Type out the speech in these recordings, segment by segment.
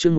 chương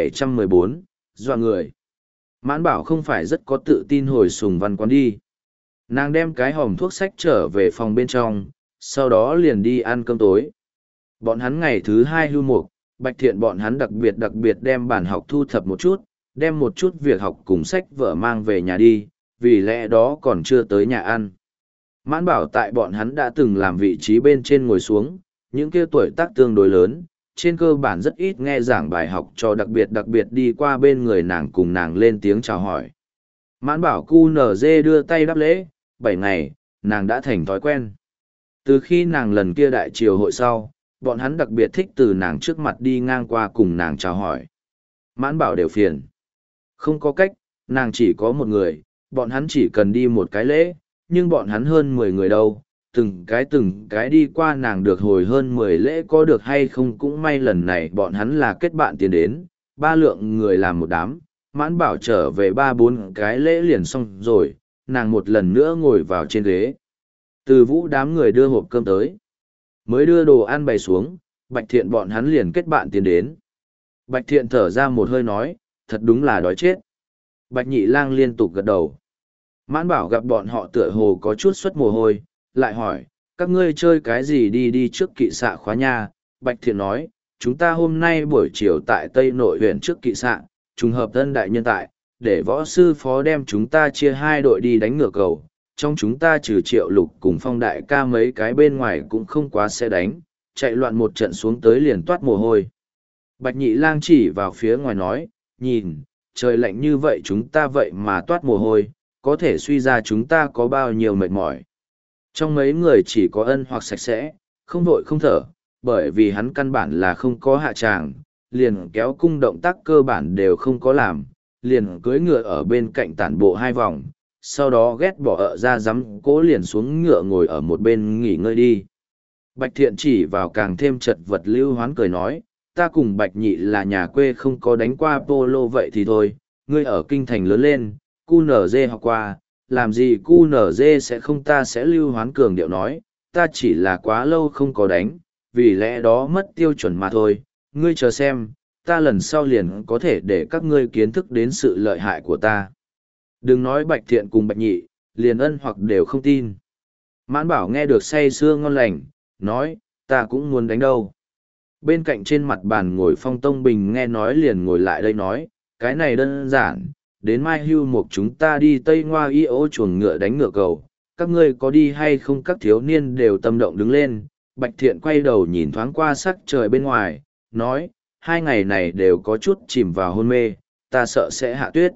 1714, dọa người. Mãn bảo không phải rất có tự tin hồi Sùng Văn Quán đi. Nàng đem cái hòm thuốc sách trở về phòng bên trong, sau đó liền đi ăn cơm tối. Bọn hắn ngày thứ hai hưu mục, Bạch Thiện bọn hắn đặc biệt đem bản học thu thập một chút, đem một chút việc học cùng sách vở mang về nhà đi, vì lẽ đó còn chưa tới nhà ăn. Mãn bảo tại bọn hắn đã từng làm vị trí bên trên ngồi xuống, những kia tuổi tác tương đối lớn, trên cơ bản rất ít nghe giảng bài học cho đặc biệt đi qua bên người nàng cùng nàng lên tiếng chào hỏi. Mãn bảo QNZ đưa tay đáp lễ, 7 ngày, nàng đã thành thói quen. Từ khi nàng lần kia đại triều hội sau, bọn hắn đặc biệt thích từ nàng trước mặt đi ngang qua cùng nàng chào hỏi. Mãn bảo đều phiền. Không có cách, nàng chỉ có một người, bọn hắn chỉ cần đi một cái lễ, nhưng bọn hắn hơn 10 người đâu, từng cái đi qua nàng được hồi hơn 10 lễ có được hay không cũng may lần này bọn hắn là kết bạn tiến đến, 3 lượng người làm một đám, mãn bảo trở về 3-4 cái lễ liền xong rồi, nàng một lần nữa ngồi vào trên ghế. Từ Vũ đám người đưa hộp cơm tới, mới đưa đồ ăn bày xuống, Bạch Thiện bọn hắn liền kết bạn tiến đến. Bạch Thiện thở ra một hơi nói, thật đúng là đói chết. Bạch Nhị Lang liên tục gật đầu. Mãn bảo gặp bọn họ tựa hồ có chút xuất mồ hôi, lại hỏi, các ngươi chơi cái gì đi trước kỵ xạ khóa nha. Bạch Thiện nói, chúng ta hôm nay buổi chiều tại Tây Nội huyện trước kỵ xạ, trùng hợp thân đại nhân tại, để võ sư phó đem chúng ta chia 2 đội đi đánh ngựa cầu. Trong chúng ta trừ Triệu Lục cùng Phong đại ca mấy cái bên ngoài cũng không quá sẽ đánh, chạy loạn một trận xuống tới liền toát mồ hôi. Bạch Nhị Lang chỉ vào phía ngoài nói, nhìn, trời lạnh như vậy chúng ta vậy mà toát mồ hôi, có thể suy ra chúng ta có bao nhiêu mệt mỏi. Trong mấy người chỉ có Ân Hoặc sạch sẽ, không vội không thở, bởi vì hắn căn bản là không có hạ tràng, liền kéo cung động tác cơ bản đều không có làm, liền cưỡi ngựa ở bên cạnh tản bộ 2 vòng, sau đó ghét bỏ ra dám cố liền xuống ngựa ngồi ở một bên nghỉ ngơi đi. Bạch Thiện chỉ vào càng thêm chật vật Lưu Hoán cười nói, ta cùng Bạch Nhị là nhà quê không có đánh qua polo vậy thì thôi, ngươi ở kinh thành lớn lên, QNZ học qua, làm gì QNZ sẽ không, ta sẽ Lưu Hoán cường điệu nói, ta chỉ là quá lâu không có đánh, vì lẽ đó mất tiêu chuẩn mà thôi, ngươi chờ xem, ta lần sau liền có thể để các ngươi kiến thức đến sự lợi hại của ta. Đừng nói Bạch Thiện cùng Bạch Nhị, liền Ân Hoặc đều không tin. Mãn bảo nghe được say sưa ngon lành, nói, ta cũng muốn đánh đâu. Bên cạnh trên mặt bàn ngồi Phong Tông Bình nghe nói liền ngồi lại đây nói, cái này đơn giản, đến mai hưu mục chúng ta đi Tây Ngoa y ô chuồng ngựa đánh ngựa cầu, các ngươi có đi hay không? Các thiếu niên đều tâm động đứng lên. Bạch Thiện quay đầu nhìn thoáng qua sắc trời bên ngoài, nói, 2 ngày này đều có chút chìm vào hôn mê, ta sợ sẽ hạ tuyết.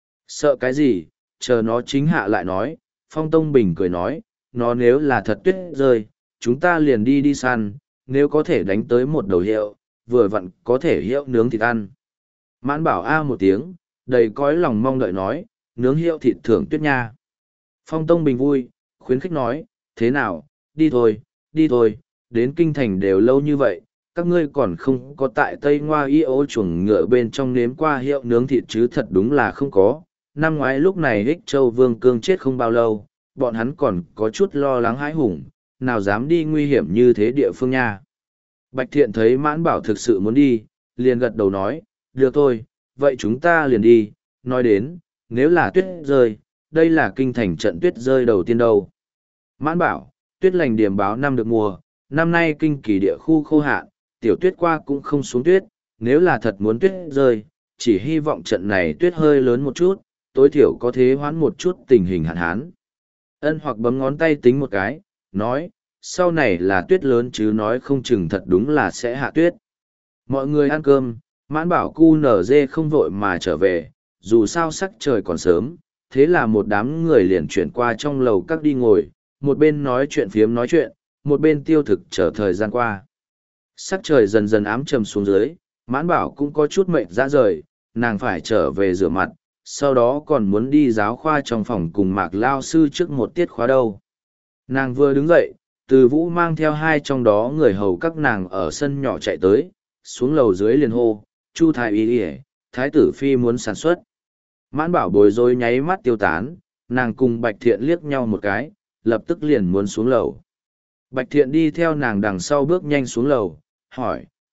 Sợ cái gì, chờ nó chính hạ lại nói. Phong Tông Bình cười nói, nó nếu là thật tuyết rơi, chúng ta liền đi săn, nếu có thể đánh tới một đầu hiệu, vừa vặn có thể hiệu nướng thịt ăn. Mãn bảo a một tiếng, đầy cõi lòng mong đợi nói, nướng hiệu thịt thưởng tuyết nha. Phong Tông Bình vui, khuyến khích nói, thế nào, đi thôi, đến kinh thành đều lâu như vậy, các ngươi còn không có tại Tây Ngoa y ô chuồng ngựa bên trong nếm qua hiệu nướng thịt chứ, thật đúng là không có. Năm ngoái lúc này Ích Châu Vương Cương chết không bao lâu, bọn hắn còn có chút lo lắng hãi hùng, nào dám đi nguy hiểm như thế địa phương nha. Bạch Thiện thấy Mãn bảo thực sự muốn đi, liền gật đầu nói, được thôi, vậy chúng ta liền đi. Nói đến, nếu là tuyết rơi, đây là kinh thành trận tuyết rơi đầu tiên đâu. Mãn bảo, tuyết lành điểm báo năm được mùa, năm nay kinh kỳ địa khu khô hạn, tiểu tuyết qua cũng không xuống tuyết, nếu là thật muốn tuyết rơi, chỉ hy vọng trận này tuyết hơi lớn một chút, tối thiểu có thế hoãn một chút tình hình hạn hán. Ân Hoặc bấm ngón tay tính một cái, nói, sau này là tuyết lớn chứ nói không chừng thật đúng là sẽ hạ tuyết. Mọi người ăn cơm, Mãn bảo QNZ không vội mà trở về, dù sao sắc trời còn sớm, thế là một đám người liền chuyển qua trong lầu các đi ngồi, một bên nói chuyện phiếm nói chuyện, một bên tiêu thực chờ thời gian qua. Sắc trời dần dần ám trầm xuống dưới, Mãn bảo cũng có chút mệt ra rời, nàng phải trở về rửa mặt, sau đó còn muốn đi giáo khoa trong phòng cùng Mạc lao sư trước một tiết khóa đâu. Nàng vừa đứng dậy, Từ Vũ mang theo 2 trong đó người hầu các nàng ở sân nhỏ chạy tới, xuống lầu dưới liền hô, Chu thái y y, thái tử phi muốn sản xuất. Mãn bảo bối rối nháy mắt tiêu tán, nàng cùng Bạch Thiện liếc nhau một cái, lập tức liền muốn xuống lầu. Bạch Thiện đi theo nàng đằng sau bước nhanh xuống lầu, hỏi,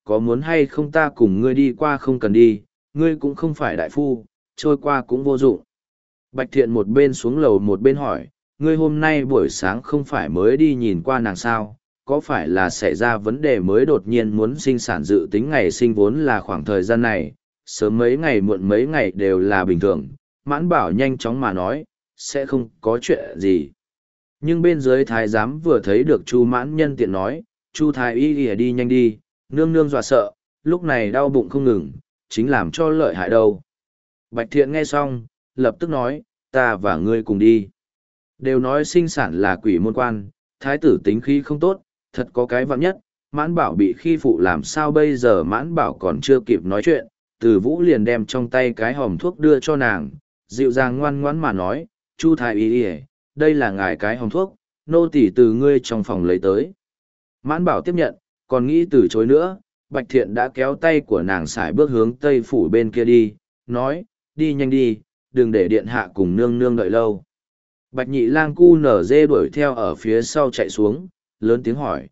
có muốn hay không ta cùng ngươi đi qua không cần đi, ngươi cũng không phải đại phu, trôi qua cũng vô dụng. Bạch Thiện một bên xuống lầu một bên hỏi, ngươi hôm nay buổi sáng không phải mới đi nhìn qua nàng sao, có phải là xảy ra vấn đề mới đột nhiên muốn sinh sản, dự tính ngày sinh vốn là khoảng thời gian này, sớm mấy ngày muộn mấy ngày đều là bình thường. Mãn Bảo nhanh chóng mà nói, sẽ không có chuyện gì. Nhưng bên dưới thái giám vừa thấy được Chu Mãn nhân tiện nói, Chu thái y đi nhanh đi, nương nương dọa sợ, lúc này đau bụng không ngừng, chính làm cho lợi hại đâu. Bạch Thiện nghe xong, lập tức nói, ta và ngươi cùng đi. Đều nói sinh sản là quỷ môn quan, thái tử tính khí không tốt, thật có cái vặn nhất, Mãn Bảo bị khi phụ làm sao bây giờ. Mãn Bảo còn chưa kịp nói chuyện, Từ Vũ liền đem trong tay cái hòm thuốc đưa cho nàng, dịu dàng ngoan ngoãn mà nói, Chu thái y, đây là ngài cái hòm thuốc, nô tỳ từ ngươi trong phòng lấy tới. Mãn Bảo tiếp nhận, còn nghĩ từ chối nữa, Bạch Thiện đã kéo tay của nàng sải bước hướng tây phủ bên kia đi, nói, đi nhanh đi, đừng để điện hạ cùng nương nương đợi lâu. Bạch Nhị Lang cu nở dê đuổi theo ở phía sau chạy xuống, lớn tiếng hỏi,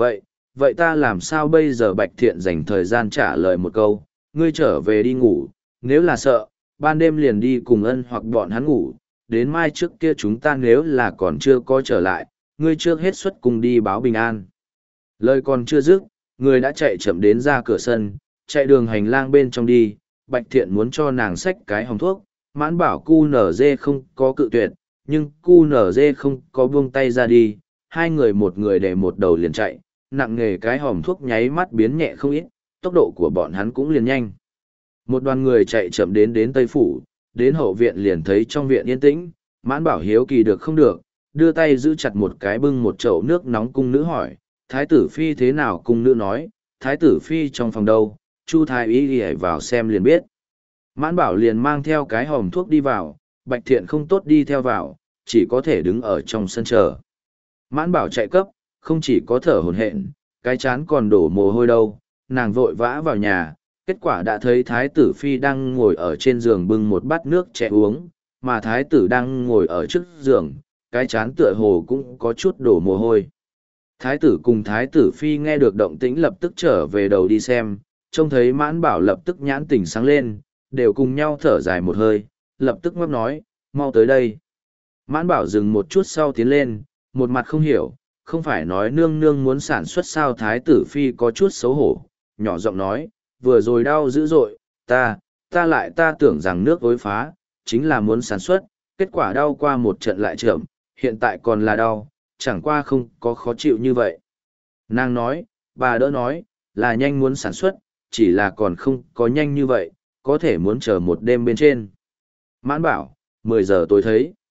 vậy ta làm sao bây giờ? Bạch Thiện dành thời gian trả lời một câu, ngươi trở về đi ngủ, nếu là sợ, ban đêm liền đi cùng Ân hoặc bọn hắn ngủ, đến mai trước kia chúng ta nếu là còn chưa có trở lại, ngươi trước hết xuất cùng đi báo bình an. Lời còn chưa dứt, người đã chạy chậm đến ra cửa sân, chạy đường hành lang bên trong đi. Bạch Thiện muốn cho nàng xách cái hòm thuốc, Mãn Bảo cu nở dê không có cự tuyệt, nhưng cu nở dê không có buông tay ra đi, hai người một người để một đầu liền chạy, nặng nề cái hòm thuốc nháy mắt biến nhẹ không ít, tốc độ của bọn hắn cũng liền nhanh. Một đoàn người chạy chậm đến Tây Phủ, đến hậu viện liền thấy trong viện yên tĩnh. Mãn Bảo hiếu kỳ được không được, đưa tay giữ chặt một cái bưng một chậu nước nóng. Cung nữ hỏi, thái tử phi thế nào? Cung nữ nói, thái tử phi trong phòng đâu, Chu thái y đi vào xem liền biết. Mãn Bảo liền mang theo cái hòm thuốc đi vào, Bạch Thiện không tốt đi theo vào, chỉ có thể đứng ở trong sân chờ. Mãn Bảo chạy cấp, không chỉ có thở hổn hển, cái chán còn đổ mồ hôi đâu, nàng vội vã vào nhà, kết quả đã thấy thái tử phi đang ngồi ở trên giường bưng một bát nước trẻ uống, mà thái tử đang ngồi ở trước giường, cái chán tựa hồ cũng có chút đổ mồ hôi. Thái tử cùng thái tử phi nghe được động tĩnh lập tức trở về đầu đi xem, trông thấy Mãn Bảo lập tức nhãn tỉnh sáng lên, đều cùng nhau thở dài một hơi, lập tức ngấp nói, mau tới đây. Mãn Bảo dừng một chút sau tiến lên, một mặt không hiểu, không phải nói nương nương muốn sản xuất sao? Thái tử phi có chút xấu hổ, nhỏ giọng nói, vừa rồi đau dữ dội, ta tưởng rằng nước ối phá, chính là muốn sản xuất, kết quả đau qua một trận lại chậm, hiện tại còn là đau, chẳng qua không có khó chịu như vậy. Nàng nói, bà đỡ nói, là nhanh muốn sản xuất, chỉ là còn không có nhanh như vậy, có thể muốn chờ một đêm bên trên. Mãn Bảo, 10 giờ tối thấy.